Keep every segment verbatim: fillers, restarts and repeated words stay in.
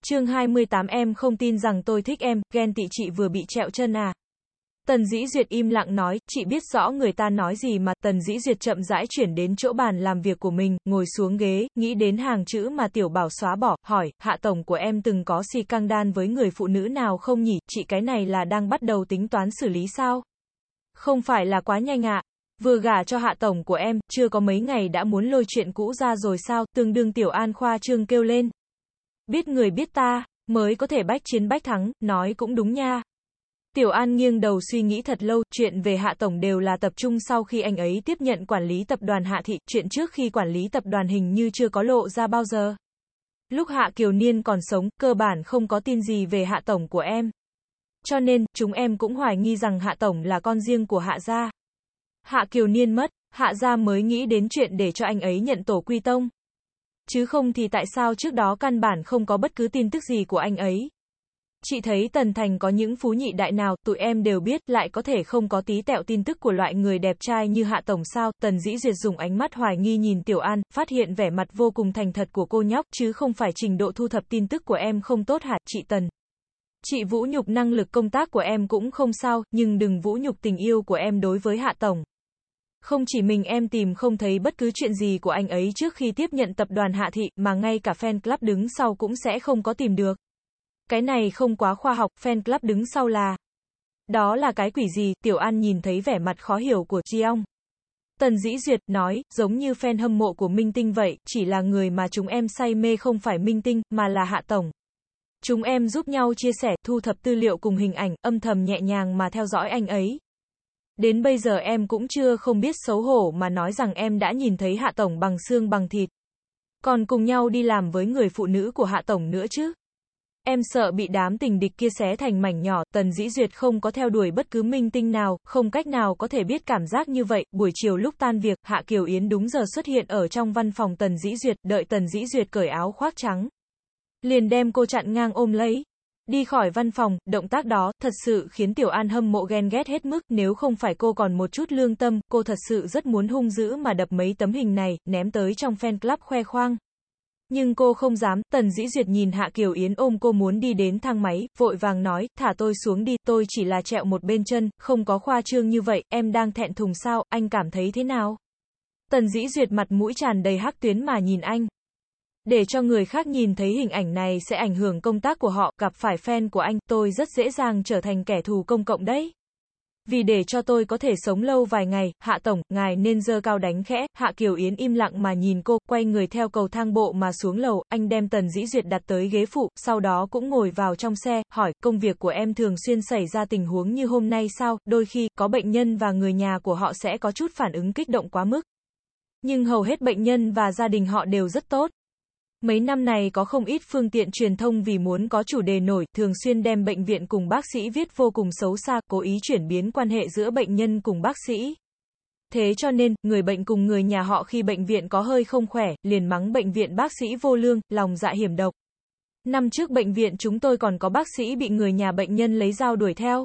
Chương hai mươi tám Em không tin rằng tôi thích em, ghen tị chị vừa bị trẹo chân à? Tần Dĩ Duyệt im lặng nói, chị biết rõ người ta nói gì mà. Tần Dĩ Duyệt chậm rãi chuyển đến chỗ bàn làm việc của mình, ngồi xuống ghế, nghĩ đến hàng chữ mà Tiểu Bảo xóa bỏ, hỏi, hạ tổng của em từng có si căng đan với người phụ nữ nào không nhỉ? Chị cái này là đang bắt đầu tính toán xử lý sao? Không phải là quá nhanh ạ? Vừa gả cho hạ tổng của em, chưa có mấy ngày đã muốn lôi chuyện cũ ra rồi sao? Tương đương Tiểu An khoa trương kêu lên. Biết người biết ta, mới có thể bách chiến bách thắng, nói cũng đúng nha. Tiểu An nghiêng đầu suy nghĩ thật lâu, chuyện về Hạ Tổng đều là tập trung sau khi anh ấy tiếp nhận quản lý tập đoàn Hạ Thị, chuyện trước khi quản lý tập đoàn hình như chưa có lộ ra bao giờ. Lúc Hạ Kiều Niên còn sống, cơ bản không có tin gì về Hạ Tổng của em. Cho nên, chúng em cũng hoài nghi rằng Hạ Tổng là con riêng của Hạ gia. Hạ Kiều Niên mất, Hạ gia mới nghĩ đến chuyện để cho anh ấy nhận tổ quy tông. Chứ không thì tại sao trước đó căn bản không có bất cứ tin tức gì của anh ấy. Chị thấy Tần Thành có những phú nhị đại nào, tụi em đều biết, lại có thể không có tí tẹo tin tức của loại người đẹp trai như Hạ Tổng sao? Tần Dĩ Duyệt dùng ánh mắt hoài nghi nhìn Tiểu An, phát hiện vẻ mặt vô cùng thành thật của cô nhóc, chứ không phải trình độ thu thập tin tức của em không tốt hả, chị Tần? Chị vũ nhục năng lực công tác của em cũng không sao, nhưng đừng vũ nhục tình yêu của em đối với Hạ Tổng. Không chỉ mình em tìm không thấy bất cứ chuyện gì của anh ấy trước khi tiếp nhận tập đoàn Hạ Thị, mà ngay cả fan club đứng sau cũng sẽ không có tìm được. Cái này không quá khoa học, fan club đứng sau là... Đó là cái quỷ gì? Tiểu An nhìn thấy vẻ mặt khó hiểu của Jiong. Tần Dĩ Duyệt nói, giống như fan hâm mộ của Minh Tinh vậy, chỉ là người mà chúng em say mê không phải Minh Tinh, mà là Hạ Tổng. Chúng em giúp nhau chia sẻ, thu thập tư liệu cùng hình ảnh, âm thầm nhẹ nhàng mà theo dõi anh ấy. Đến bây giờ em cũng chưa không biết xấu hổ mà nói rằng em đã nhìn thấy Hạ Tổng bằng xương bằng thịt. Còn cùng nhau đi làm với người phụ nữ của Hạ Tổng nữa chứ. Em sợ bị đám tình địch kia xé thành mảnh nhỏ. Tần Dĩ Duyệt không có theo đuổi bất cứ minh tinh nào, không cách nào có thể biết cảm giác như vậy. Buổi chiều lúc tan việc, Hạ Kiều Yến đúng giờ xuất hiện ở trong văn phòng Tần Dĩ Duyệt, đợi Tần Dĩ Duyệt cởi áo khoác trắng. Liền đem cô chặn ngang ôm lấy. Đi khỏi văn phòng, động tác đó, thật sự khiến Tiểu An hâm mộ ghen ghét hết mức, nếu không phải cô còn một chút lương tâm, cô thật sự rất muốn hung dữ mà đập mấy tấm hình này, ném tới trong fan club khoe khoang. Nhưng cô không dám. Tần Dĩ Duyệt nhìn Hạ Kiều Yến ôm cô muốn đi đến thang máy, vội vàng nói, thả tôi xuống đi, tôi chỉ là trẹo một bên chân, không có khoa trương như vậy, em đang thẹn thùng sao, anh cảm thấy thế nào? Tần Dĩ Duyệt mặt mũi tràn đầy hắc tuyến mà nhìn anh. Để cho người khác nhìn thấy hình ảnh này sẽ ảnh hưởng công tác của họ, gặp phải fan của anh, tôi rất dễ dàng trở thành kẻ thù công cộng đấy. Vì để cho tôi có thể sống lâu vài ngày, Hạ Tổng, ngài nên giơ cao đánh khẽ. Hạ Kiều Yến im lặng mà nhìn cô, quay người theo cầu thang bộ mà xuống lầu. Anh đem Tần Dĩ Duyệt đặt tới ghế phụ, sau đó cũng ngồi vào trong xe, hỏi, công việc của em thường xuyên xảy ra tình huống như hôm nay sao? Đôi khi, có bệnh nhân và người nhà của họ sẽ có chút phản ứng kích động quá mức. Nhưng hầu hết bệnh nhân và gia đình họ đều rất tốt. Mấy năm này có không ít phương tiện truyền thông vì muốn có chủ đề nổi, thường xuyên đem bệnh viện cùng bác sĩ viết vô cùng xấu xa, cố ý chuyển biến quan hệ giữa bệnh nhân cùng bác sĩ. Thế cho nên, người bệnh cùng người nhà họ khi bệnh viện có hơi không khỏe, liền mắng bệnh viện bác sĩ vô lương, lòng dạ hiểm độc. Năm trước bệnh viện chúng tôi còn có bác sĩ bị người nhà bệnh nhân lấy dao đuổi theo.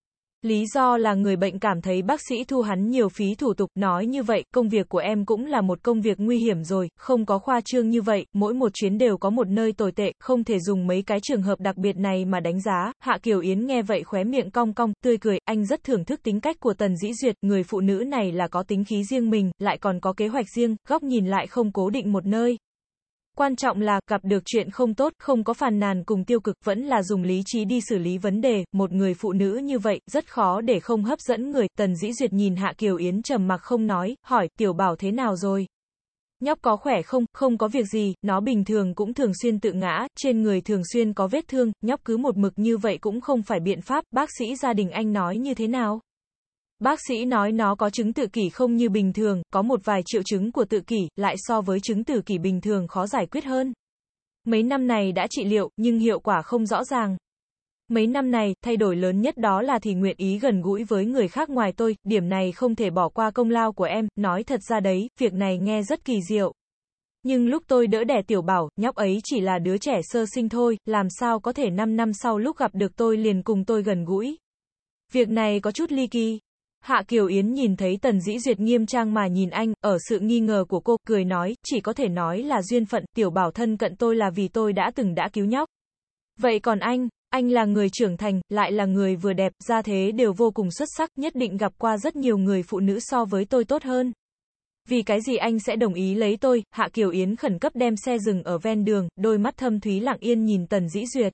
Lý do là người bệnh cảm thấy bác sĩ thu hắn nhiều phí thủ tục, nói như vậy, công việc của em cũng là một công việc nguy hiểm rồi, không có khoa trương như vậy, mỗi một chuyến đều có một nơi tồi tệ, không thể dùng mấy cái trường hợp đặc biệt này mà đánh giá. Hạ Kiều Yến nghe vậy khóe miệng cong cong, tươi cười, anh rất thưởng thức tính cách của Tần Dĩ Duyệt, người phụ nữ này là có tính khí riêng mình, lại còn có kế hoạch riêng, góc nhìn lại không cố định một nơi. Quan trọng là, gặp được chuyện không tốt, không có phàn nàn cùng tiêu cực, vẫn là dùng lý trí đi xử lý vấn đề, một người phụ nữ như vậy, rất khó để không hấp dẫn người. Tần Dĩ Duyệt nhìn Hạ Kiều Yến trầm mặc không nói, hỏi, Tiểu Bảo thế nào rồi? Nhóc có khỏe không? Không có việc gì, nó bình thường cũng thường xuyên tự ngã, trên người thường xuyên có vết thương, nhóc cứ một mực như vậy cũng không phải biện pháp. Bác sĩ gia đình anh nói như thế nào? Bác sĩ nói nó có chứng tự kỷ không như bình thường, có một vài triệu chứng của tự kỷ, lại so với chứng tự kỷ bình thường khó giải quyết hơn. Mấy năm này đã trị liệu, nhưng hiệu quả không rõ ràng. Mấy năm này, thay đổi lớn nhất đó là thì nguyện ý gần gũi với người khác ngoài tôi, điểm này không thể bỏ qua công lao của em, nói thật ra đấy, việc này nghe rất kỳ diệu. Nhưng lúc tôi đỡ đẻ Tiểu Bảo, nhóc ấy chỉ là đứa trẻ sơ sinh thôi, làm sao có thể năm năm sau lúc gặp được tôi liền cùng tôi gần gũi. Việc này có chút ly kỳ. Hạ Kiều Yến nhìn thấy Tần Dĩ Duyệt nghiêm trang mà nhìn anh, ở sự nghi ngờ của cô, cười nói, chỉ có thể nói là duyên phận, Tiểu Bảo thân cận tôi là vì tôi đã từng đã cứu nhóc. Vậy còn anh, anh là người trưởng thành, lại là người vừa đẹp, gia thế đều vô cùng xuất sắc, nhất định gặp qua rất nhiều người phụ nữ so với tôi tốt hơn. Vì cái gì anh sẽ đồng ý lấy tôi? Hạ Kiều Yến khẩn cấp đem xe dừng ở ven đường, đôi mắt thâm thúy lặng yên nhìn Tần Dĩ Duyệt.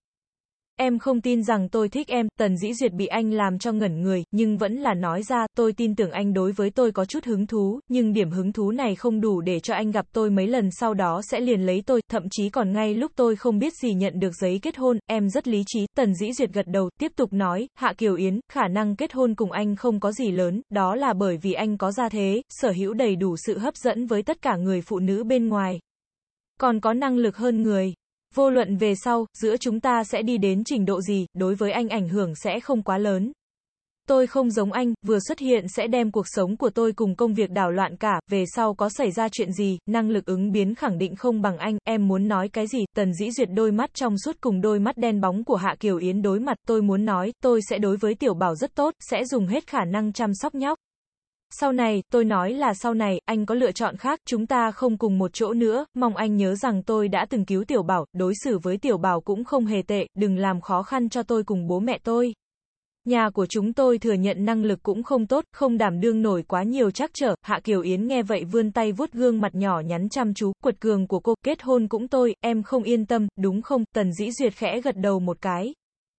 Em không tin rằng tôi thích em, Tần Dĩ Duyệt bị anh làm cho ngẩn người, nhưng vẫn là nói ra, tôi tin tưởng anh đối với tôi có chút hứng thú, nhưng điểm hứng thú này không đủ để cho anh gặp tôi mấy lần sau đó sẽ liền lấy tôi, thậm chí còn ngay lúc tôi không biết gì nhận được giấy kết hôn, em rất lý trí, Tần Dĩ Duyệt gật đầu, tiếp tục nói, Hạ Kiều Yến, khả năng kết hôn cùng anh không có gì lớn, đó là bởi vì anh có gia thế, sở hữu đầy đủ sự hấp dẫn với tất cả người phụ nữ bên ngoài. Còn có năng lực hơn người. Vô luận về sau, giữa chúng ta sẽ đi đến trình độ gì, đối với anh ảnh hưởng sẽ không quá lớn. Tôi không giống anh, vừa xuất hiện sẽ đem cuộc sống của tôi cùng công việc đảo loạn cả, về sau có xảy ra chuyện gì, năng lực ứng biến khẳng định không bằng anh, em muốn nói cái gì, Tần Dĩ Duyệt đôi mắt trong suốt cùng đôi mắt đen bóng của Hạ Kiều Yến đối mặt, tôi muốn nói, tôi sẽ đối với Tiểu Bảo rất tốt, sẽ dùng hết khả năng chăm sóc nhóc. Sau này, tôi nói là sau này, anh có lựa chọn khác, chúng ta không cùng một chỗ nữa, mong anh nhớ rằng tôi đã từng cứu Tiểu Bảo, đối xử với Tiểu Bảo cũng không hề tệ, đừng làm khó khăn cho tôi cùng bố mẹ tôi. Nhà của chúng tôi thừa nhận năng lực cũng không tốt, không đảm đương nổi quá nhiều trắc trở, Hạ Kiều Yến nghe vậy vươn tay vuốt gương mặt nhỏ nhắn chăm chú, quật cường của cô, kết hôn cũng tôi, em không yên tâm, đúng không, Tần Dĩ Duyệt khẽ gật đầu một cái.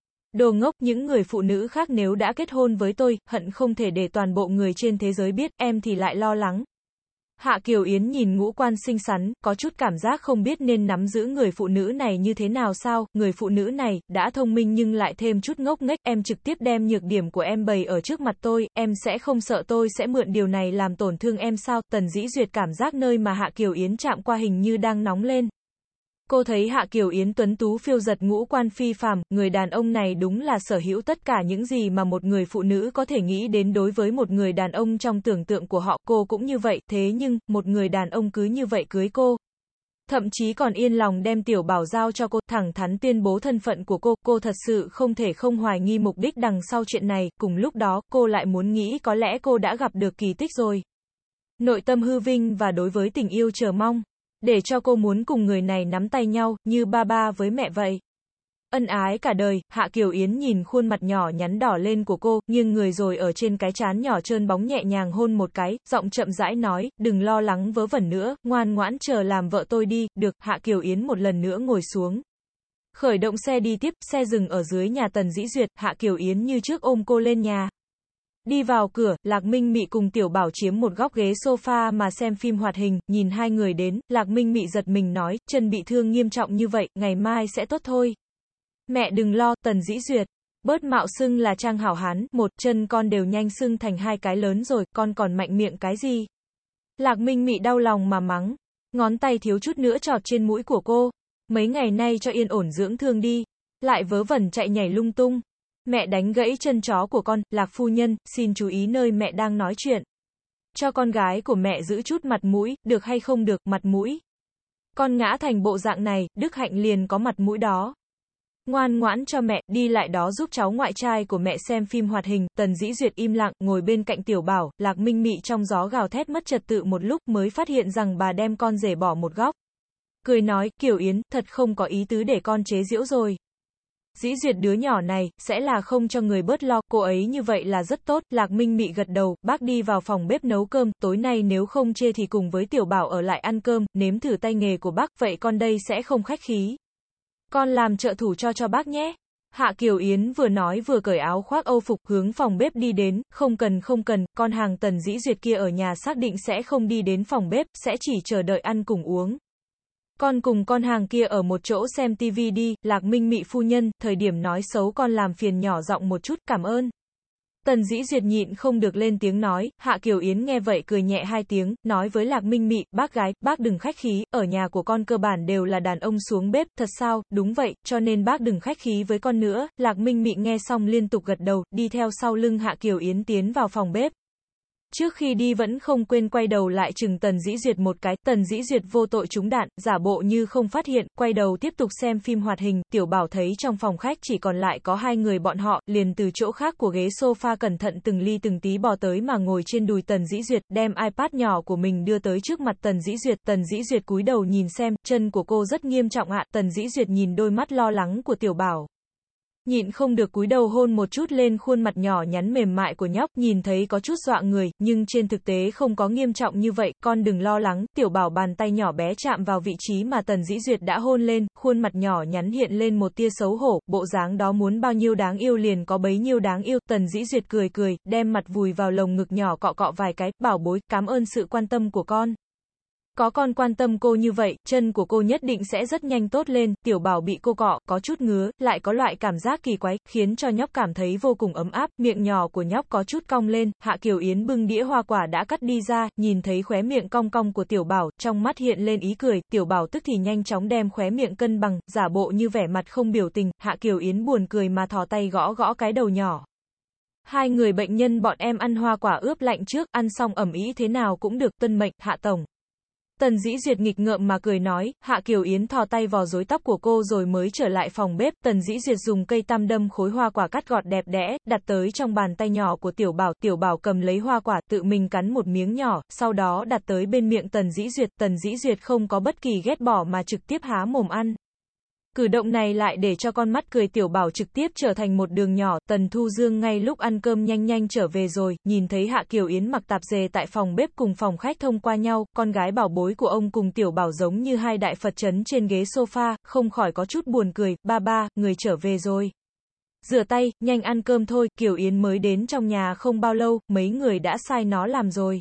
Đồ ngốc, những người phụ nữ khác nếu đã kết hôn với tôi, hận không thể để toàn bộ người trên thế giới biết, em thì lại lo lắng. Hạ Kiều Yến nhìn ngũ quan xinh xắn, có chút cảm giác không biết nên nắm giữ người phụ nữ này như thế nào sao, người phụ nữ này, đã thông minh nhưng lại thêm chút ngốc nghếch, em trực tiếp đem nhược điểm của em bày ở trước mặt tôi, em sẽ không sợ tôi sẽ mượn điều này làm tổn thương em sao, Tần Dĩ Duyệt cảm giác nơi mà Hạ Kiều Yến chạm qua hình như đang nóng lên. Cô thấy Hạ Kiều Yến tuấn tú phiêu giật ngũ quan phi phàm, người đàn ông này đúng là sở hữu tất cả những gì mà một người phụ nữ có thể nghĩ đến đối với một người đàn ông trong tưởng tượng của họ, cô cũng như vậy, thế nhưng, một người đàn ông cứ như vậy cưới cô. Thậm chí còn yên lòng đem Tiểu Bảo giao cho cô, thẳng thắn tuyên bố thân phận của cô, cô thật sự không thể không hoài nghi mục đích đằng sau chuyện này, cùng lúc đó, cô lại muốn nghĩ có lẽ cô đã gặp được kỳ tích rồi. Nội tâm hư vinh và đối với tình yêu chờ mong. Để cho cô muốn cùng người này nắm tay nhau, như ba ba với mẹ vậy. Ân ái cả đời, Hạ Kiều Yến nhìn khuôn mặt nhỏ nhắn đỏ lên của cô, nghiêng người rồi ở trên cái trán nhỏ trơn bóng nhẹ nhàng hôn một cái, giọng chậm rãi nói, đừng lo lắng vớ vẩn nữa, ngoan ngoãn chờ làm vợ tôi đi, được, Hạ Kiều Yến một lần nữa ngồi xuống. Khởi động xe đi tiếp, xe dừng ở dưới nhà Tần Dĩ Duyệt, Hạ Kiều Yến như trước ôm cô lên nhà. Đi vào cửa, Lạc Minh Mị cùng Tiểu Bảo chiếm một góc ghế sofa mà xem phim hoạt hình, nhìn hai người đến, Lạc Minh Mị giật mình nói, chân bị thương nghiêm trọng như vậy, ngày mai sẽ tốt thôi. Mẹ đừng lo, Tần Dĩ Duyệt. Bớt mạo xưng là Trang hảo hán, một chân con đều nhanh xưng thành hai cái lớn rồi, con còn mạnh miệng cái gì? Lạc Minh Mị đau lòng mà mắng, ngón tay thiếu chút nữa chọt trên mũi của cô. Mấy ngày nay cho yên ổn dưỡng thương đi, lại vớ vẩn chạy nhảy lung tung. Mẹ đánh gãy chân chó của con, Lạc phu nhân, xin chú ý nơi mẹ đang nói chuyện. Cho con gái của mẹ giữ chút mặt mũi, được hay không được, mặt mũi. Con ngã thành bộ dạng này, Đức Hạnh liền có mặt mũi đó. Ngoan ngoãn cho mẹ, đi lại đó giúp cháu ngoại trai của mẹ xem phim hoạt hình, Tần Dĩ Duyệt im lặng, ngồi bên cạnh Tiểu Bảo, Lạc Minh Mị trong gió gào thét mất trật tự một lúc mới phát hiện rằng bà đem con rể bỏ một góc. Cười nói, Kiều Yến, thật không có ý tứ để con chế giễu rồi. Dĩ Duyệt đứa nhỏ này, sẽ là không cho người bớt lo, cô ấy như vậy là rất tốt, Lạc Minh Mị gật đầu, bác đi vào phòng bếp nấu cơm, tối nay nếu không chê thì cùng với Tiểu Bảo ở lại ăn cơm, nếm thử tay nghề của bác, vậy con đây sẽ không khách khí. Con làm trợ thủ cho cho bác nhé. Hạ Kiều Yến vừa nói vừa cởi áo khoác âu phục, hướng phòng bếp đi đến, không cần không cần, con hàng Tần Dĩ Duyệt kia ở nhà xác định sẽ không đi đến phòng bếp, sẽ chỉ chờ đợi ăn cùng uống. Con cùng con hàng kia ở một chỗ xem tivi đi, Lạc Minh Mị phu nhân, thời điểm nói xấu con làm phiền nhỏ giọng một chút, cảm ơn. Tần Dĩ Duyệt nhịn không được lên tiếng nói, Hạ Kiều Yến nghe vậy cười nhẹ hai tiếng, nói với Lạc Minh Mị, bác gái, bác đừng khách khí, ở nhà của con cơ bản đều là đàn ông xuống bếp, thật sao, đúng vậy, cho nên bác đừng khách khí với con nữa, Lạc Minh Mị nghe xong liên tục gật đầu, đi theo sau lưng Hạ Kiều Yến tiến vào phòng bếp. Trước khi đi vẫn không quên quay đầu lại chừng Tần Dĩ Duyệt một cái, Tần Dĩ Duyệt vô tội trúng đạn, giả bộ như không phát hiện, quay đầu tiếp tục xem phim hoạt hình, Tiểu Bảo thấy trong phòng khách chỉ còn lại có hai người bọn họ, liền từ chỗ khác của ghế sofa cẩn thận từng ly từng tí bò tới mà ngồi trên đùi Tần Dĩ Duyệt, đem iPad nhỏ của mình đưa tới trước mặt Tần Dĩ Duyệt, Tần Dĩ Duyệt cúi đầu nhìn xem, chân của cô rất nghiêm trọng ạ, Tần Dĩ Duyệt nhìn đôi mắt lo lắng của Tiểu Bảo. Nhịn không được cúi đầu hôn một chút lên khuôn mặt nhỏ nhắn mềm mại của nhóc, nhìn thấy có chút dọa người, nhưng trên thực tế không có nghiêm trọng như vậy, con đừng lo lắng, Tiểu Bảo bàn tay nhỏ bé chạm vào vị trí mà Tần Dĩ Duyệt đã hôn lên, khuôn mặt nhỏ nhắn hiện lên một tia xấu hổ, bộ dáng đó muốn bao nhiêu đáng yêu liền có bấy nhiêu đáng yêu, Tần Dĩ Duyệt cười cười, đem mặt vùi vào lồng ngực nhỏ cọ cọ vài cái, bảo bối, cảm ơn sự quan tâm của con. Có con quan tâm cô như vậy, chân của cô nhất định sẽ rất nhanh tốt lên, Tiểu Bảo bị cô cọ, có chút ngứa, lại có loại cảm giác kỳ quái, khiến cho nhóc cảm thấy vô cùng ấm áp, miệng nhỏ của nhóc có chút cong lên, Hạ Kiều Yến bưng đĩa hoa quả đã cắt đi ra, nhìn thấy khóe miệng cong cong của Tiểu Bảo, trong mắt hiện lên ý cười, Tiểu Bảo tức thì nhanh chóng đem khóe miệng cân bằng, giả bộ như vẻ mặt không biểu tình, Hạ Kiều Yến buồn cười mà thò tay gõ gõ cái đầu nhỏ. Hai người bệnh nhân bọn em ăn hoa quả ướp lạnh trước, ăn xong ẩm ý thế nào cũng được, tuân mệnh, Hạ Tổng. Tần Dĩ Duyệt nghịch ngợm mà cười nói, Hạ Kiều Yến thò tay vào rối tóc của cô rồi mới trở lại phòng bếp, Tần Dĩ Duyệt dùng cây tăm đâm khối hoa quả cắt gọt đẹp đẽ, đặt tới trong bàn tay nhỏ của Tiểu Bảo, Tiểu Bảo cầm lấy hoa quả, tự mình cắn một miếng nhỏ, sau đó đặt tới bên miệng Tần Dĩ Duyệt, Tần Dĩ Duyệt không có bất kỳ ghét bỏ mà trực tiếp há mồm ăn. Cử động này lại để cho con mắt cười Tiểu Bảo trực tiếp trở thành một đường nhỏ, Tần Thu Dương ngay lúc ăn cơm nhanh nhanh trở về rồi, nhìn thấy Hạ Kiều Yến mặc tạp dề tại phòng bếp cùng phòng khách thông qua nhau, con gái bảo bối của ông cùng Tiểu Bảo giống như hai đại Phật trấn trên ghế sofa, không khỏi có chút buồn cười, ba ba, người trở về rồi. Rửa tay, nhanh ăn cơm thôi, Kiều Yến mới đến trong nhà không bao lâu, mấy người đã sai nó làm rồi.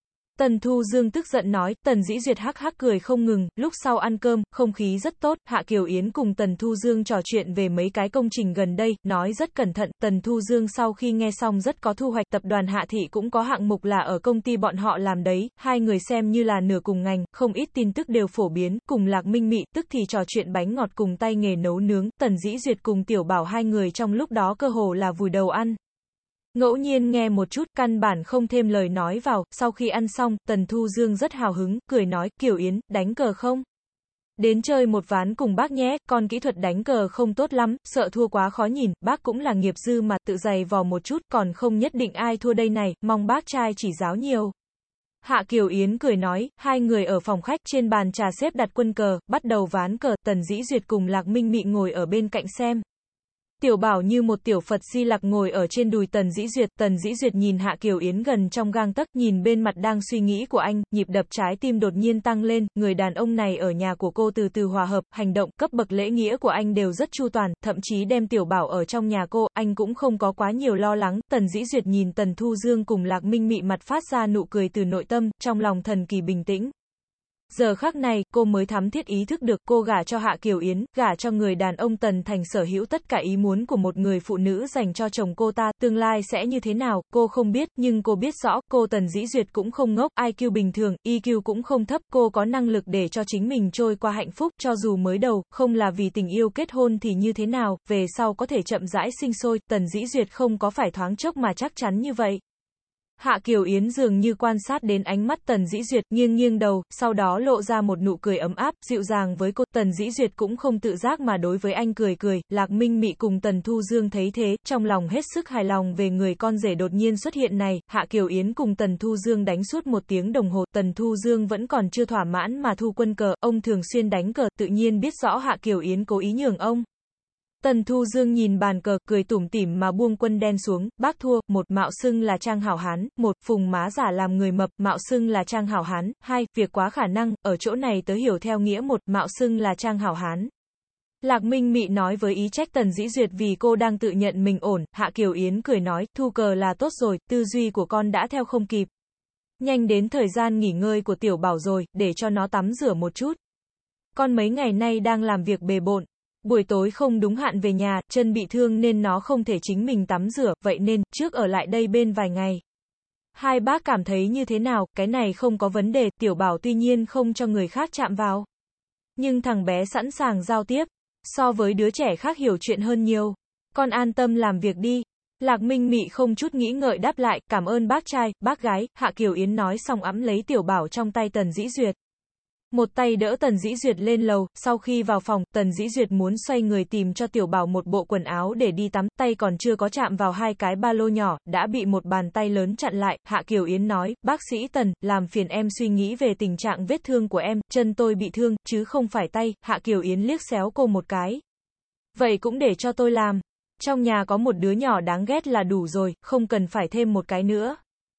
Tần Thu Dương tức giận nói, Tần Dĩ Duyệt hắc hắc cười không ngừng, lúc sau ăn cơm, không khí rất tốt, Hạ Kiều Yến cùng Tần Thu Dương trò chuyện về mấy cái công trình gần đây, nói rất cẩn thận, Tần Thu Dương sau khi nghe xong rất có thu hoạch, tập đoàn Hạ Thị cũng có hạng mục là ở công ty bọn họ làm đấy, hai người xem như là nửa cùng ngành, không ít tin tức đều phổ biến, cùng Lạc Minh Mị, tức thì trò chuyện bánh ngọt cùng tay nghề nấu nướng, Tần Dĩ Duyệt cùng Tiểu Bảo hai người trong lúc đó cơ hồ là vùi đầu ăn. Ngẫu nhiên nghe một chút, căn bản không thêm lời nói vào, sau khi ăn xong, Tần Thu Dương rất hào hứng, cười nói, Kiều Yến, đánh cờ không? Đến chơi một ván cùng bác nhé, con kỹ thuật đánh cờ không tốt lắm, sợ thua quá khó nhìn, bác cũng là nghiệp dư mà, tự giày vò một chút, còn không nhất định ai thua đây này, mong bác trai chỉ giáo nhiều. Hạ Kiều Yến cười nói, hai người ở phòng khách, trên bàn trà xếp đặt quân cờ, bắt đầu ván cờ, Tần Dĩ Duyệt cùng Lạc Minh Mị ngồi ở bên cạnh xem. Tiểu Bảo như một tiểu Phật Di Lặc ngồi ở trên đùi Tần Dĩ Duyệt, Tần Dĩ Duyệt nhìn Hạ Kiều Yến gần trong gang tấc, nhìn bên mặt đang suy nghĩ của anh, nhịp đập trái tim đột nhiên tăng lên, người đàn ông này ở nhà của cô từ từ hòa hợp, hành động, cấp bậc lễ nghĩa của anh đều rất chu toàn, thậm chí đem Tiểu Bảo ở trong nhà cô, anh cũng không có quá nhiều lo lắng, Tần Dĩ Duyệt nhìn Tần Thu Dương cùng Lạc Minh Mị mặt phát ra nụ cười từ nội tâm, trong lòng thần kỳ bình tĩnh. Giờ khắc này, cô mới thắm thiết ý thức được, cô gả cho Hạ Kiều Yến, gả cho người đàn ông Tần Thành sở hữu tất cả ý muốn của một người phụ nữ dành cho chồng cô ta, tương lai sẽ như thế nào, cô không biết, nhưng cô biết rõ, cô Tần Dĩ Duyệt cũng không ngốc, i kiu bình thường, e kiu cũng không thấp, cô có năng lực để cho chính mình trôi qua hạnh phúc, cho dù mới đầu, không là vì tình yêu kết hôn thì như thế nào, về sau có thể chậm rãi sinh sôi, Tần Dĩ Duyệt không có phải thoáng chốc mà chắc chắn như vậy. Hạ Kiều Yến dường như quan sát đến ánh mắt Tần Dĩ Duyệt, nghiêng nghiêng đầu, sau đó lộ ra một nụ cười ấm áp, dịu dàng với cô, Tần Dĩ Duyệt cũng không tự giác mà đối với anh cười cười, Lạc Minh Mị cùng Tần Thu Dương thấy thế, trong lòng hết sức hài lòng về người con rể đột nhiên xuất hiện này, Hạ Kiều Yến cùng Tần Thu Dương đánh suốt một tiếng đồng hồ, Tần Thu Dương vẫn còn chưa thỏa mãn mà thu quân cờ, ông thường xuyên đánh cờ, tự nhiên biết rõ Hạ Kiều Yến cố ý nhường ông. Tần Thu Dương nhìn bàn cờ, cười tủm tỉm mà buông quân đen xuống, bác thua, một, mạo xưng là trang hảo hán, một, phùng má giả làm người mập, mạo xưng là trang hảo hán, hai, việc quá khả năng, ở chỗ này tớ hiểu theo nghĩa một, mạo xưng là trang hảo hán. Lạc Minh Mị nói với ý trách Tần Dĩ Duyệt vì cô đang tự nhận mình ổn, Hạ Kiều Yến cười nói, thu cờ là tốt rồi, tư duy của con đã theo không kịp. Nhanh đến thời gian nghỉ ngơi của Tiểu Bảo rồi, để cho nó tắm rửa một chút. Con mấy ngày nay đang làm việc bề bộn. Buổi tối không đúng hạn về nhà, chân bị thương nên nó không thể chính mình tắm rửa, vậy nên, trước ở lại đây bên vài ngày. Hai bác cảm thấy như thế nào, cái này không có vấn đề, Tiểu Bảo tuy nhiên không cho người khác chạm vào. Nhưng thằng bé sẵn sàng giao tiếp, so với đứa trẻ khác hiểu chuyện hơn nhiều. Con an tâm làm việc đi. Lạc Minh Mị không chút nghĩ ngợi đáp lại, cảm ơn bác trai, bác gái, Hạ Kiều Yến nói xong ẵm lấy Tiểu Bảo trong tay Tần Dĩ Duyệt. Một tay đỡ Tần Dĩ Duyệt lên lầu, sau khi vào phòng, Tần Dĩ Duyệt muốn xoay người tìm cho Tiểu Bảo một bộ quần áo để đi tắm, tay còn chưa có chạm vào hai cái ba lô nhỏ, đã bị một bàn tay lớn chặn lại. Hạ Kiều Yến nói, bác sĩ Tần, làm phiền em suy nghĩ về tình trạng vết thương của em, chân tôi bị thương, chứ không phải tay. Hạ Kiều Yến liếc xéo cô một cái. Vậy cũng để cho tôi làm. Trong nhà có một đứa nhỏ đáng ghét là đủ rồi, không cần phải thêm một cái nữa.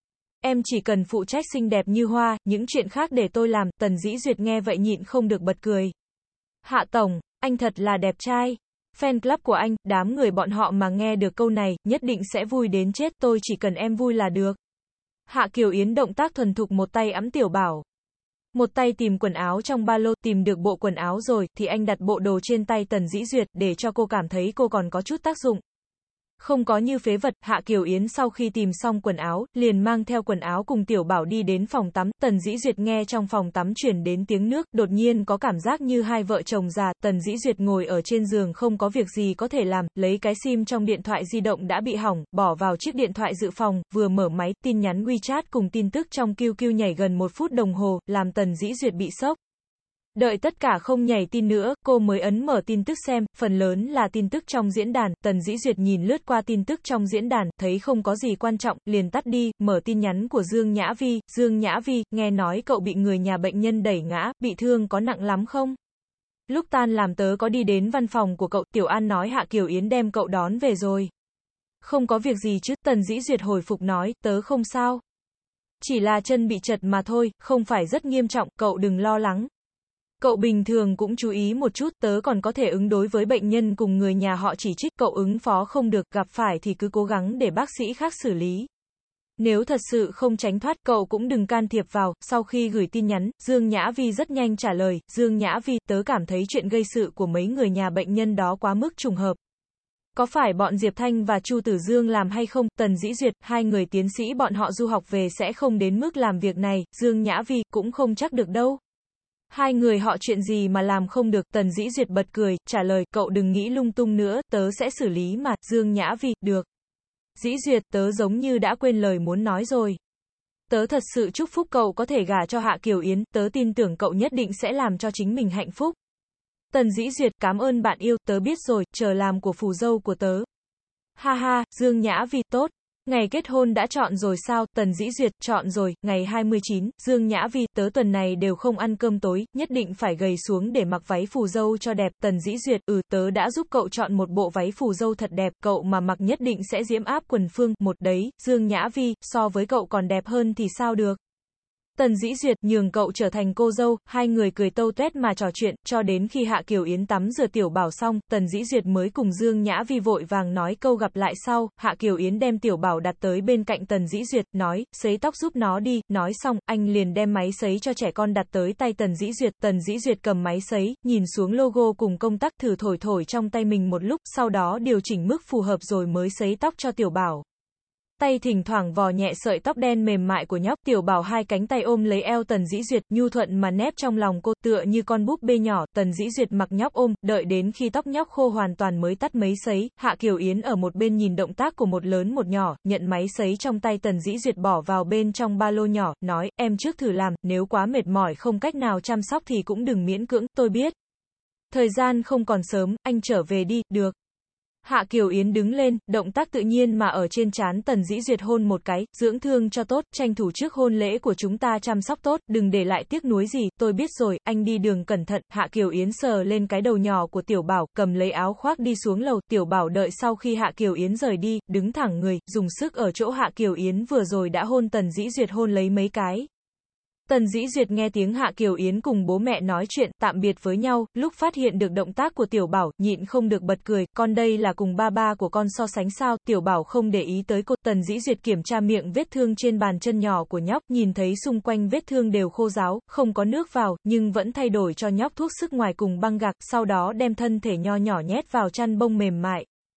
Em chỉ cần phụ trách xinh đẹp như hoa, những chuyện khác để tôi làm. Tần Dĩ Duyệt nghe vậy nhịn không được bật cười. Hạ tổng, anh thật là đẹp trai. Fan club của anh, đám người bọn họ mà nghe được câu này, nhất định sẽ vui đến chết, tôi chỉ cần em vui là được. Hạ Kiều Yến động tác thuần thục, một tay ẵm Tiểu Bảo. Một tay tìm quần áo trong ba lô, tìm được bộ quần áo rồi, thì anh đặt bộ đồ trên tay Tần Dĩ Duyệt, để cho cô cảm thấy cô còn có chút tác dụng. Không có như phế vật. Hạ Kiều Yến sau khi tìm xong quần áo, liền mang theo quần áo cùng Tiểu Bảo đi đến phòng tắm. Tần Dĩ Duyệt nghe trong phòng tắm truyền đến tiếng nước, đột nhiên có cảm giác như hai vợ chồng già. Tần Dĩ Duyệt ngồi ở trên giường không có việc gì có thể làm, lấy cái sim trong điện thoại di động đã bị hỏng, bỏ vào chiếc điện thoại dự phòng, vừa mở máy, tin nhắn WeChat cùng tin tức trong Q Q nhảy gần một phút đồng hồ, làm Tần Dĩ Duyệt bị sốc. Đợi tất cả không nhảy tin nữa, cô mới ấn mở tin tức xem, phần lớn là tin tức trong diễn đàn. Tần Dĩ Duyệt nhìn lướt qua tin tức trong diễn đàn, thấy không có gì quan trọng, liền tắt đi, mở tin nhắn của Dương Nhã Vi. Dương Nhã Vi, nghe nói cậu bị người nhà bệnh nhân đẩy ngã, bị thương có nặng lắm không? Lúc tan làm tớ có đi đến văn phòng của cậu, Tiểu An nói Hạ Kiều Yến đem cậu đón về rồi. Không có việc gì chứ, Tần Dĩ Duyệt hồi phục nói, tớ không sao. Chỉ là chân bị trật mà thôi, không phải rất nghiêm trọng, cậu đừng lo lắng. Cậu bình thường cũng chú ý một chút, tớ còn có thể ứng đối với bệnh nhân cùng người nhà họ chỉ trích, cậu ứng phó không được, gặp phải thì cứ cố gắng để bác sĩ khác xử lý. Nếu thật sự không tránh thoát, cậu cũng đừng can thiệp vào. Sau khi gửi tin nhắn, Dương Nhã Vi rất nhanh trả lời, Dương Nhã Vi, tớ cảm thấy chuyện gây sự của mấy người nhà bệnh nhân đó quá mức trùng hợp. Có phải bọn Diệp Thanh và Chu Tử Dương làm hay không? Tần Dĩ Duyệt, hai người tiến sĩ bọn họ du học về sẽ không đến mức làm việc này. Dương Nhã Vi, cũng không chắc được đâu. Hai người họ chuyện gì mà làm không được? Tần Dĩ Duyệt bật cười, trả lời, cậu đừng nghĩ lung tung nữa, tớ sẽ xử lý mà. Dương Nhã Vi, được. Dĩ Duyệt, tớ giống như đã quên lời muốn nói rồi. Tớ thật sự chúc phúc cậu có thể gả cho Hạ Kiều Yến, tớ tin tưởng cậu nhất định sẽ làm cho chính mình hạnh phúc. Tần Dĩ Duyệt, cảm ơn bạn yêu, tớ biết rồi, chờ làm của phù dâu của tớ. Ha ha, Dương Nhã Vi, tốt. Ngày kết hôn đã chọn rồi sao? Tần Dĩ Duyệt, chọn rồi, ngày hai mươi chín, Dương Nhã Vi, tớ tuần này đều không ăn cơm tối, nhất định phải gầy xuống để mặc váy phù dâu cho đẹp. Tần Dĩ Duyệt, ừ, tớ đã giúp cậu chọn một bộ váy phù dâu thật đẹp, cậu mà mặc nhất định sẽ diễm áp quần phương, một đấy. Dương Nhã Vi, so với cậu còn đẹp hơn thì sao được? Tần Dĩ Duyệt, nhường cậu trở thành cô dâu. Hai người cười tâu tuét mà trò chuyện, cho đến khi Hạ Kiều Yến tắm rửa Tiểu Bảo xong, Tần Dĩ Duyệt mới cùng Dương Nhã Vi vội vàng nói câu gặp lại sau. Hạ Kiều Yến đem Tiểu Bảo đặt tới bên cạnh Tần Dĩ Duyệt, nói, sấy tóc giúp nó đi. Nói xong, anh liền đem máy sấy cho trẻ con đặt tới tay Tần Dĩ Duyệt. Tần Dĩ Duyệt cầm máy sấy, nhìn xuống logo cùng công tắc, thử thổi thổi trong tay mình một lúc, sau đó điều chỉnh mức phù hợp rồi mới sấy tóc cho Tiểu Bảo. Tay thỉnh thoảng vò nhẹ sợi tóc đen mềm mại của nhóc. Tiểu Bảo hai cánh tay ôm lấy eo Tần Dĩ Duyệt, nhu thuận mà nép trong lòng cô, tựa như con búp bê nhỏ. Tần Dĩ Duyệt mặc nhóc ôm, đợi đến khi tóc nhóc khô hoàn toàn mới tắt máy sấy. Hạ Kiều Yến ở một bên nhìn động tác của một lớn một nhỏ, nhận máy sấy trong tay Tần Dĩ Duyệt bỏ vào bên trong ba lô nhỏ, nói, em trước thử làm, nếu quá mệt mỏi không cách nào chăm sóc thì cũng đừng miễn cưỡng, tôi biết. Thời gian không còn sớm, anh trở về đi, được. Hạ Kiều Yến đứng lên, động tác tự nhiên mà ở trên trán Tần Dĩ Duyệt hôn một cái, dưỡng thương cho tốt, tranh thủ trước hôn lễ của chúng ta chăm sóc tốt, đừng để lại tiếc nuối gì, tôi biết rồi, anh đi đường cẩn thận. Hạ Kiều Yến sờ lên cái đầu nhỏ của Tiểu Bảo, cầm lấy áo khoác đi xuống lầu. Tiểu Bảo đợi sau khi Hạ Kiều Yến rời đi, đứng thẳng người, dùng sức ở chỗ Hạ Kiều Yến vừa rồi đã hôn Tần Dĩ Duyệt hôn lấy mấy cái. Tần Dĩ Duyệt nghe tiếng Hạ Kiều Yến cùng bố mẹ nói chuyện, tạm biệt với nhau, lúc phát hiện được động tác của Tiểu Bảo, nhịn không được bật cười, con đây là cùng ba ba của con so sánh sao? Tiểu Bảo không để ý tới cô. Tần Dĩ Duyệt kiểm tra miệng vết thương trên bàn chân nhỏ của nhóc, nhìn thấy xung quanh vết thương đều khô ráo, không có nước vào, nhưng vẫn thay đổi cho nhóc thuốc sức ngoài cùng băng gạc, sau đó đem thân thể nho nhỏ nhét vào chăn bông mềm mại.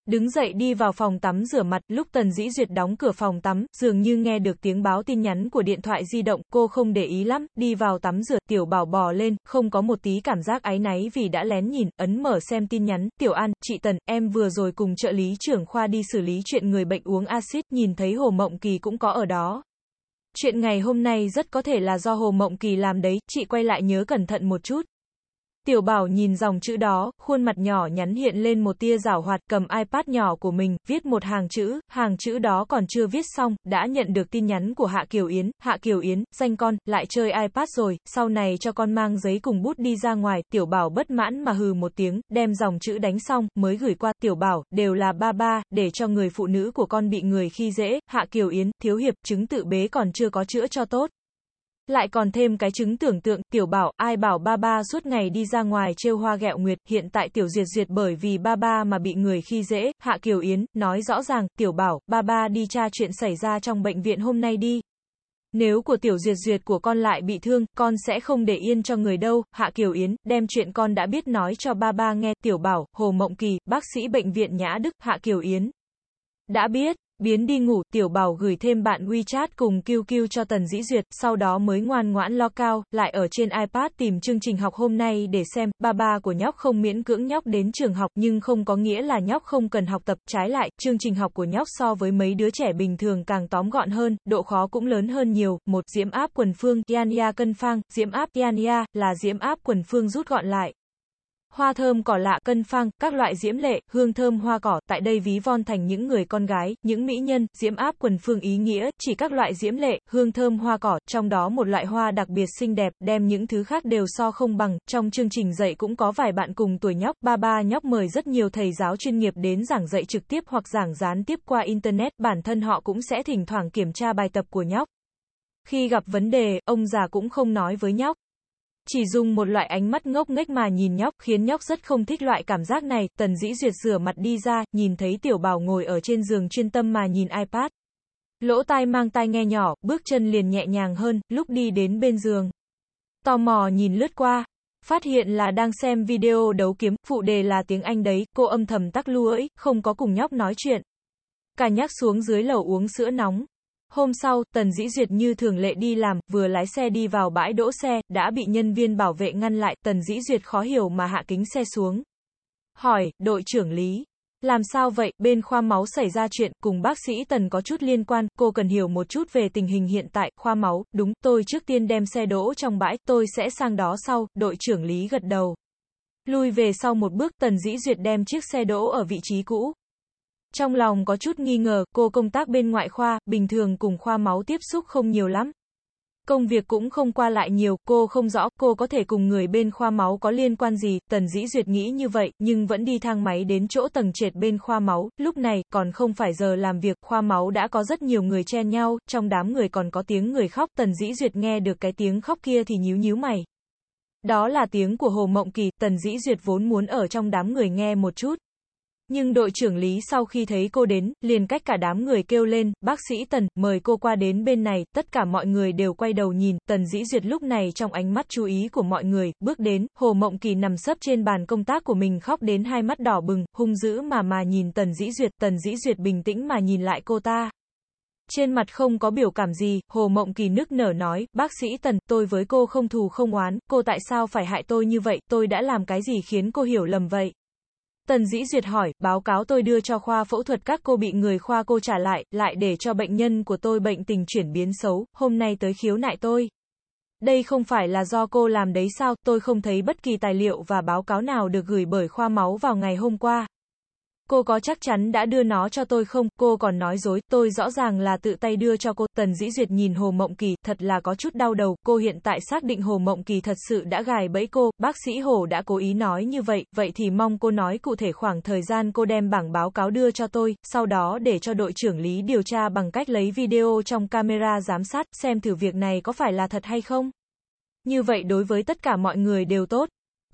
Đứng dậy đi vào phòng tắm rửa mặt, lúc Tần Dĩ Duyệt đóng cửa phòng tắm, dường như nghe được tiếng báo tin nhắn của điện thoại di động, cô không để ý lắm, đi vào tắm rửa, Tiểu Bảo bò lên, không có một tí cảm giác áy náy vì đã lén nhìn, ấn mở xem tin nhắn, Tiểu An, chị Tần, em vừa rồi cùng trợ lý trưởng khoa đi xử lý chuyện người bệnh uống axit, nhìn thấy Hồ Mộng Kỳ cũng có ở đó. Chuyện ngày hôm nay rất có thể là do Hồ Mộng Kỳ làm đấy, chị quay lại nhớ cẩn thận một chút. Tiểu Bảo nhìn dòng chữ đó, khuôn mặt nhỏ nhắn hiện lên một tia giảo hoạt, cầm iPad nhỏ của mình, viết một hàng chữ, hàng chữ đó còn chưa viết xong, đã nhận được tin nhắn của Hạ Kiều Yến, Hạ Kiều Yến, danh con, lại chơi iPad rồi, sau này cho con mang giấy cùng bút đi ra ngoài, Tiểu Bảo bất mãn mà hừ một tiếng, đem dòng chữ đánh xong, mới gửi qua, Tiểu Bảo, đều là ba ba, để cho người phụ nữ của con bị người khi dễ, Hạ Kiều Yến, thiếu hiệp, chứng tự bế còn chưa có chữa cho tốt. Lại còn thêm cái chứng tưởng tượng, Tiểu Bảo, ai bảo ba ba suốt ngày đi ra ngoài trêu hoa ghẹo nguyệt, hiện tại Tiểu Duyệt Duyệt bởi vì ba ba mà bị người khi dễ, Hạ Kiều Yến, nói rõ ràng, Tiểu Bảo, ba ba đi tra chuyện xảy ra trong bệnh viện hôm nay đi. Nếu của Tiểu Duyệt Duyệt của con lại bị thương, con sẽ không để yên cho người đâu, Hạ Kiều Yến, đem chuyện con đã biết nói cho ba ba nghe, Tiểu Bảo, Hồ Mộng Kỳ, bác sĩ bệnh viện Nhã Đức, Hạ Kiều Yến. Đã biết. Biến đi ngủ, Tiểu Bảo gửi thêm bạn WeChat cùng Q Q cho Tần Dĩ Duyệt, sau đó mới ngoan ngoãn lo cao, lại ở trên iPad tìm chương trình học hôm nay để xem, ba ba của nhóc không miễn cưỡng nhóc đến trường học, nhưng không có nghĩa là nhóc không cần học tập, trái lại, chương trình học của nhóc so với mấy đứa trẻ bình thường càng tóm gọn hơn, độ khó cũng lớn hơn nhiều, một diễm áp quần phương, Yanya cân phang, diễm áp Yanya, là diễm áp quần phương rút gọn lại. Hoa thơm cỏ lạ cân phang, các loại diễm lệ, hương thơm hoa cỏ, tại đây ví von thành những người con gái, những mỹ nhân, diễm áp quần phương ý nghĩa, chỉ các loại diễm lệ, hương thơm hoa cỏ, trong đó một loại hoa đặc biệt xinh đẹp, đem những thứ khác đều so không bằng, trong chương trình dạy cũng có vài bạn cùng tuổi nhóc, ba ba nhóc mời rất nhiều thầy giáo chuyên nghiệp đến giảng dạy trực tiếp hoặc giảng gián tiếp qua Internet, bản thân họ cũng sẽ thỉnh thoảng kiểm tra bài tập của nhóc. Khi gặp vấn đề, ông già cũng không nói với nhóc. Chỉ dùng một loại ánh mắt ngốc nghếch mà nhìn nhóc, khiến nhóc rất không thích loại cảm giác này, Tần Dĩ Duyệt rửa mặt đi ra, nhìn thấy Tiểu Bảo ngồi ở trên giường chuyên tâm mà nhìn iPad. Lỗ tai mang tai nghe nhỏ, bước chân liền nhẹ nhàng hơn, lúc đi đến bên giường. Tò mò nhìn lướt qua, phát hiện là đang xem video đấu kiếm, phụ đề là tiếng Anh đấy, cô âm thầm tắc lưỡi, không có cùng nhóc nói chuyện. Cả nhắc xuống dưới lầu uống sữa nóng. Hôm sau, Tần Dĩ Duyệt như thường lệ đi làm, vừa lái xe đi vào bãi đỗ xe, đã bị nhân viên bảo vệ ngăn lại, Tần Dĩ Duyệt khó hiểu mà hạ kính xe xuống. Hỏi, đội trưởng Lý, làm sao vậy, bên khoa máu xảy ra chuyện, cùng bác sĩ Tần có chút liên quan, cô cần hiểu một chút về tình hình hiện tại, khoa máu, đúng, tôi trước tiên đem xe đỗ trong bãi, tôi sẽ sang đó sau, đội trưởng Lý gật đầu. Lui về sau một bước, Tần Dĩ Duyệt đem chiếc xe đỗ ở vị trí cũ. Trong lòng có chút nghi ngờ, cô công tác bên ngoại khoa, bình thường cùng khoa máu tiếp xúc không nhiều lắm. Công việc cũng không qua lại nhiều, cô không rõ, cô có thể cùng người bên khoa máu có liên quan gì, Tần Dĩ Duyệt nghĩ như vậy, nhưng vẫn đi thang máy đến chỗ tầng trệt bên khoa máu, lúc này, còn không phải giờ làm việc, khoa máu đã có rất nhiều người chen nhau, trong đám người còn có tiếng người khóc, Tần Dĩ Duyệt nghe được cái tiếng khóc kia thì nhíu nhíu mày. Đó là tiếng của Hồ Mộng Kỳ, Tần Dĩ Duyệt vốn muốn ở trong đám người nghe một chút. Nhưng đội trưởng Lý sau khi thấy cô đến, liền cách cả đám người kêu lên, bác sĩ Tần, mời cô qua đến bên này, tất cả mọi người đều quay đầu nhìn, Tần Dĩ Duyệt lúc này trong ánh mắt chú ý của mọi người, bước đến, Hồ Mộng Kỳ nằm sấp trên bàn công tác của mình khóc đến hai mắt đỏ bừng, hung dữ mà mà nhìn Tần Dĩ Duyệt, Tần Dĩ Duyệt bình tĩnh mà nhìn lại cô ta. Trên mặt không có biểu cảm gì, Hồ Mộng Kỳ nức nở nói, bác sĩ Tần, tôi với cô không thù không oán, cô tại sao phải hại tôi như vậy, tôi đã làm cái gì khiến cô hiểu lầm vậy? Tần Dĩ Duyệt hỏi, báo cáo tôi đưa cho khoa phẫu thuật các cô bị người khoa cô trả lại, lại để cho bệnh nhân của tôi bệnh tình chuyển biến xấu, hôm nay tới khiếu nại tôi. Đây không phải là do cô làm đấy sao, tôi không thấy bất kỳ tài liệu và báo cáo nào được gửi bởi khoa máu vào ngày hôm qua. Cô có chắc chắn đã đưa nó cho tôi không, cô còn nói dối, tôi rõ ràng là tự tay đưa cho cô. Tần Dĩ Duyệt nhìn Hồ Mộng Kỳ, thật là có chút đau đầu, cô hiện tại xác định Hồ Mộng Kỳ thật sự đã gài bẫy cô, bác sĩ Hồ đã cố ý nói như vậy, vậy thì mong cô nói cụ thể khoảng thời gian cô đem bảng báo cáo đưa cho tôi, sau đó để cho đội trưởng Lý điều tra bằng cách lấy video trong camera giám sát, xem thử việc này có phải là thật hay không. Như vậy đối với tất cả mọi người đều tốt.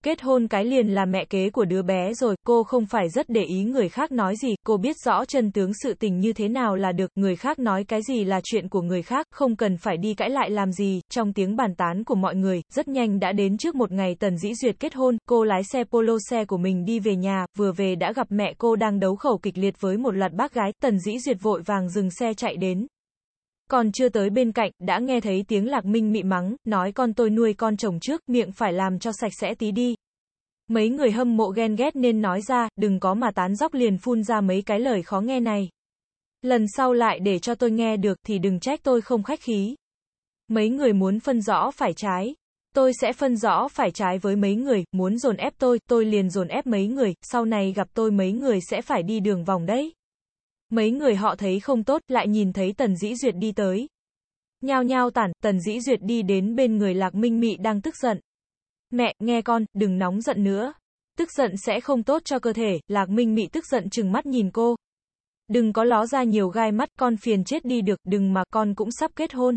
Kết hôn cái liền là mẹ kế của đứa bé rồi, cô không phải rất để ý người khác nói gì, cô biết rõ chân tướng sự tình như thế nào là được, người khác nói cái gì là chuyện của người khác, không cần phải đi cãi lại làm gì. Trong tiếng bàn tán của mọi người, rất nhanh đã đến trước một ngày Tần Dĩ Duyệt kết hôn, cô lái xe polo xe của mình đi về nhà, vừa về đã gặp mẹ cô đang đấu khẩu kịch liệt với một loạt bác gái, Tần Dĩ Duyệt vội vàng dừng xe chạy đến. Còn chưa tới bên cạnh, đã nghe thấy tiếng Lạc Minh Mị mắng, nói con tôi nuôi con chồng trước, miệng phải làm cho sạch sẽ tí đi. Mấy người hâm mộ ghen ghét nên nói ra, đừng có mà tán dóc liền phun ra mấy cái lời khó nghe này. Lần sau lại để cho tôi nghe được thì đừng trách tôi không khách khí. Mấy người muốn phân rõ phải trái. Tôi sẽ phân rõ phải trái với mấy người, muốn dồn ép tôi, tôi liền dồn ép mấy người, sau này gặp tôi mấy người sẽ phải đi đường vòng đấy. Mấy người họ thấy không tốt, lại nhìn thấy Tần Dĩ Duyệt đi tới. Nhao nhao tản, Tần Dĩ Duyệt đi đến bên người Lạc Minh Mị đang tức giận. Mẹ, nghe con, đừng nóng giận nữa. Tức giận sẽ không tốt cho cơ thể, Lạc Minh Mị tức giận trừng mắt nhìn cô. Đừng có ló ra nhiều gai mắt, con phiền chết đi được, đừng mà con cũng sắp kết hôn.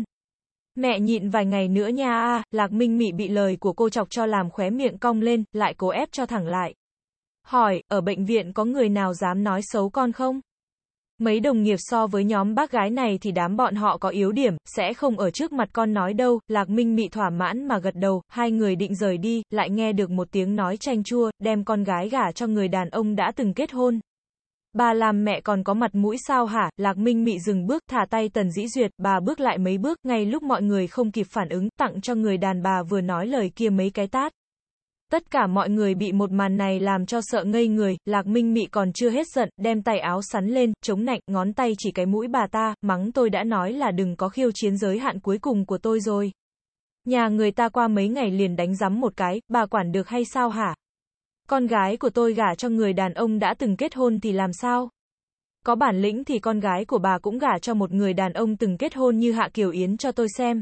Mẹ nhịn vài ngày nữa nha a. À, Lạc Minh Mị bị lời của cô chọc cho làm khóe miệng cong lên, lại cố ép cho thẳng lại. Hỏi, ở bệnh viện có người nào dám nói xấu con không? Mấy đồng nghiệp so với nhóm bác gái này thì đám bọn họ có yếu điểm, sẽ không ở trước mặt con nói đâu. Lạc Minh Mị thỏa mãn mà gật đầu, hai người định rời đi, lại nghe được một tiếng nói chanh chua, đem con gái gả cho người đàn ông đã từng kết hôn. Bà làm mẹ còn có mặt mũi sao hả? Lạc Minh Mị dừng bước, thả tay Tần Dĩ Duyệt, bà bước lại mấy bước, ngay lúc mọi người không kịp phản ứng, tặng cho người đàn bà vừa nói lời kia mấy cái tát. Tất cả mọi người bị một màn này làm cho sợ ngây người, Lạc Minh Mị còn chưa hết giận, đem tay áo sắn lên, chống nạnh, ngón tay chỉ cái mũi bà ta, mắng tôi đã nói là đừng có khiêu chiến giới hạn cuối cùng của tôi rồi. Nhà người ta qua mấy ngày liền đánh giấm một cái, bà quản được hay sao hả? Con gái của tôi gả cho người đàn ông đã từng kết hôn thì làm sao? Có bản lĩnh thì con gái của bà cũng gả cho một người đàn ông từng kết hôn như Hạ Kiều Yến cho tôi xem.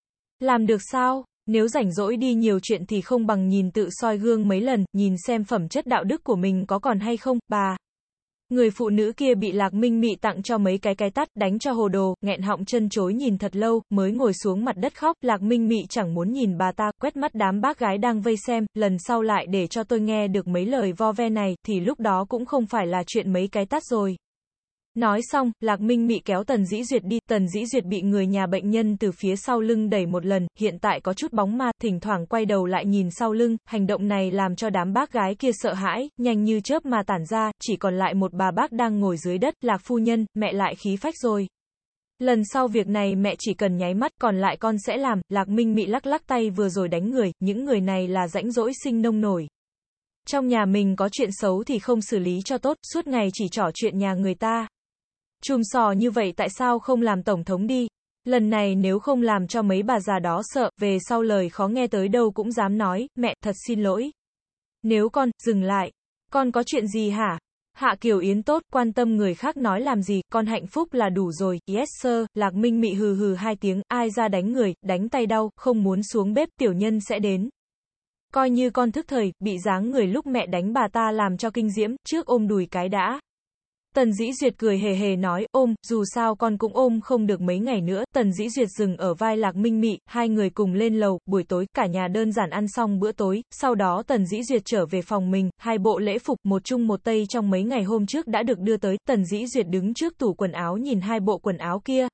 Làm được sao? Nếu rảnh rỗi đi nhiều chuyện thì không bằng nhìn tự soi gương mấy lần, nhìn xem phẩm chất đạo đức của mình có còn hay không, bà. Người phụ nữ kia bị Lạc Minh Mị tặng cho mấy cái cái tát, đánh cho hồ đồ, nghẹn họng chân chối nhìn thật lâu, mới ngồi xuống mặt đất khóc. Lạc Minh Mị chẳng muốn nhìn bà ta, quét mắt đám bác gái đang vây xem, lần sau lại để cho tôi nghe được mấy lời vo ve này, thì lúc đó cũng không phải là chuyện mấy cái tát rồi. Nói xong, Lạc Minh Mị kéo Tần Dĩ Duyệt đi, Tần Dĩ Duyệt bị người nhà bệnh nhân từ phía sau lưng đẩy một lần, hiện tại có chút bóng ma, thỉnh thoảng quay đầu lại nhìn sau lưng, hành động này làm cho đám bác gái kia sợ hãi, nhanh như chớp mà tản ra, chỉ còn lại một bà bác đang ngồi dưới đất, Lạc phu nhân, mẹ lại khí phách rồi. Lần sau việc này mẹ chỉ cần nháy mắt, còn lại con sẽ làm. Lạc Minh Mị lắc lắc tay vừa rồi đánh người, những người này là rãnh rỗi sinh nông nổi. Trong nhà mình có chuyện xấu thì không xử lý cho tốt, suốt ngày chỉ trỏ chuyện nhà người ta. Chùm sò như vậy tại sao không làm tổng thống đi? Lần này nếu không làm cho mấy bà già đó sợ, về sau lời khó nghe tới đâu cũng dám nói, mẹ, thật xin lỗi. Nếu con, dừng lại. Con có chuyện gì hả? Hạ Kiều Yến tốt, quan tâm người khác nói làm gì, con hạnh phúc là đủ rồi, yes sir. Lạc Minh Mị hừ hừ hai tiếng, ai ra đánh người, đánh tay đau, không muốn xuống bếp, tiểu nhân sẽ đến. Coi như con thức thời, bị dáng người lúc mẹ đánh bà ta làm cho kinh diễm, trước ôm đùi cái đã. Tần Dĩ Duyệt cười hề hề nói, ôm, dù sao con cũng ôm không được mấy ngày nữa. Tần Dĩ Duyệt dừng ở vai Lạc Minh Mị, hai người cùng lên lầu, buổi tối, cả nhà đơn giản ăn xong bữa tối, sau đó Tần Dĩ Duyệt trở về phòng mình, hai bộ lễ phục, một trung một tây trong mấy ngày hôm trước đã được đưa tới, Tần Dĩ Duyệt đứng trước tủ quần áo nhìn hai bộ quần áo kia.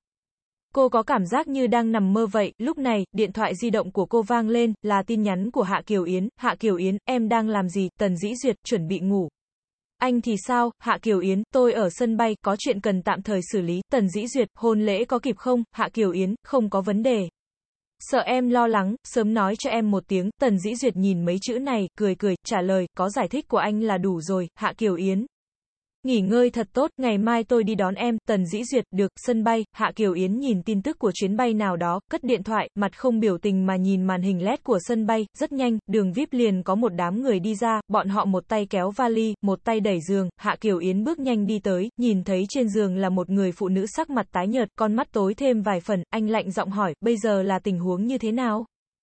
Cô có cảm giác như đang nằm mơ vậy, lúc này, điện thoại di động của cô vang lên, là tin nhắn của Hạ Kiều Yến, Hạ Kiều Yến, em đang làm gì? Tần Dĩ Duyệt, chuẩn bị ngủ. Anh thì sao? Hạ Kiều Yến, tôi ở sân bay, có chuyện cần tạm thời xử lý. Tần Dĩ Duyệt, hôn lễ có kịp không? Hạ Kiều Yến, không có vấn đề. Sợ em lo lắng, sớm nói cho em một tiếng. Tần Dĩ Duyệt nhìn mấy chữ này, cười cười, trả lời, có giải thích của anh là đủ rồi. Hạ Kiều Yến, nghỉ ngơi thật tốt, ngày mai tôi đi đón em. Tần Dĩ Duyệt, được. Sân bay, Hạ Kiều Yến nhìn tin tức của chuyến bay nào đó, cất điện thoại, mặt không biểu tình mà nhìn màn hình led của sân bay. Rất nhanh, đường vi ai pi liền có một đám người đi ra, bọn họ một tay kéo vali, một tay đẩy giường. Hạ Kiều Yến bước nhanh đi tới, nhìn thấy trên giường là một người phụ nữ sắc mặt tái nhợt, con mắt tối thêm vài phần, anh lạnh giọng hỏi, bây giờ là tình huống như thế nào?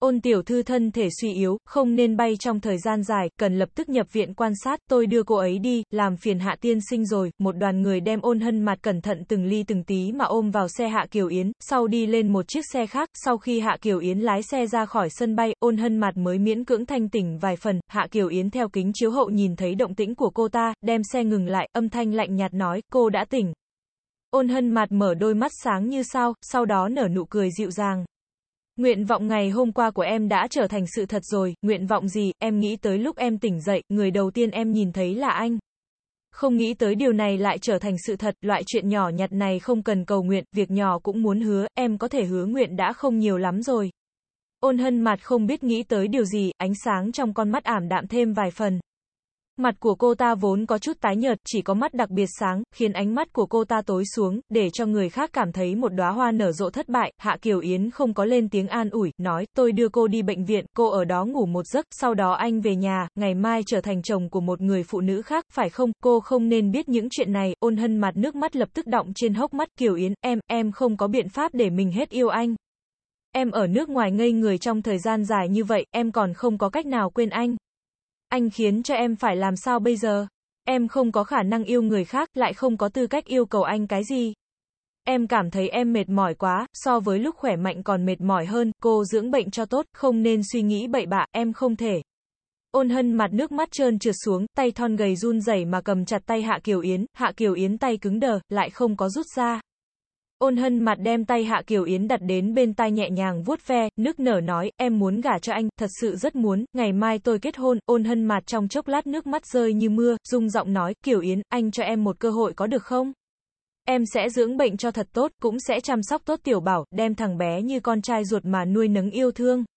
Ôn tiểu thư thân thể suy yếu, không nên bay trong thời gian dài, cần lập tức nhập viện quan sát, tôi đưa cô ấy đi, làm phiền Hạ tiên sinh rồi. Một đoàn người đem Ôn Hân Mạt cẩn thận từng ly từng tí mà ôm vào xe Hạ Kiều Yến, sau đi lên một chiếc xe khác. Sau khi Hạ Kiều Yến lái xe ra khỏi sân bay, Ôn Hân Mạt mới miễn cưỡng thanh tỉnh vài phần. Hạ Kiều Yến theo kính chiếu hậu nhìn thấy động tĩnh của cô ta, đem xe ngừng lại, âm thanh lạnh nhạt nói, cô đã tỉnh. Ôn Hân Mạt mở đôi mắt sáng như sao, sau đó nở nụ cười dịu dàng. Nguyện vọng ngày hôm qua của em đã trở thành sự thật rồi. Nguyện vọng gì? Em nghĩ tới lúc em tỉnh dậy, người đầu tiên em nhìn thấy là anh. Không nghĩ tới điều này lại trở thành sự thật, loại chuyện nhỏ nhặt này không cần cầu nguyện, việc nhỏ cũng muốn hứa, em có thể hứa nguyện đã không nhiều lắm rồi. Ôn Hân Mạt không biết nghĩ tới điều gì, ánh sáng trong con mắt ảm đạm thêm vài phần. Mặt của cô ta vốn có chút tái nhợt, chỉ có mắt đặc biệt sáng, khiến ánh mắt của cô ta tối xuống, để cho người khác cảm thấy một đóa hoa nở rộ thất bại. Hạ Kiều Yến không có lên tiếng an ủi, nói, tôi đưa cô đi bệnh viện, cô ở đó ngủ một giấc, sau đó anh về nhà, ngày mai trở thành chồng của một người phụ nữ khác, phải không? Cô không nên biết những chuyện này. Ôn Hân Mạt nước mắt lập tức đọng trên hốc mắt. Kiều Yến, em, em không có biện pháp để mình hết yêu anh. Em ở nước ngoài ngây người trong thời gian dài như vậy, em còn không có cách nào quên anh. Anh khiến cho em phải làm sao bây giờ? Em không có khả năng yêu người khác, lại không có tư cách yêu cầu anh cái gì. Em cảm thấy em mệt mỏi quá, so với lúc khỏe mạnh còn mệt mỏi hơn, cô dưỡng bệnh cho tốt, không nên suy nghĩ bậy bạ, em không thể. Ôn Hân Mạt nước mắt trơn trượt xuống, tay thon gầy run rẩy mà cầm chặt tay Hạ Kiều Yến. Hạ Kiều Yến tay cứng đờ, lại không có rút ra. Ôn Hân Mạt đem tay Hạ Kiều Yến đặt đến bên tai nhẹ nhàng vuốt ve, nức nở nói, em muốn gả cho anh, thật sự rất muốn, ngày mai tôi kết hôn. Ôn Hân Mạt trong chốc lát nước mắt rơi như mưa, rung giọng nói, Kiều Yến, anh cho em một cơ hội có được không? Em sẽ dưỡng bệnh cho thật tốt, cũng sẽ chăm sóc tốt Tiểu Bảo, đem thằng bé như con trai ruột mà nuôi nấng yêu thương.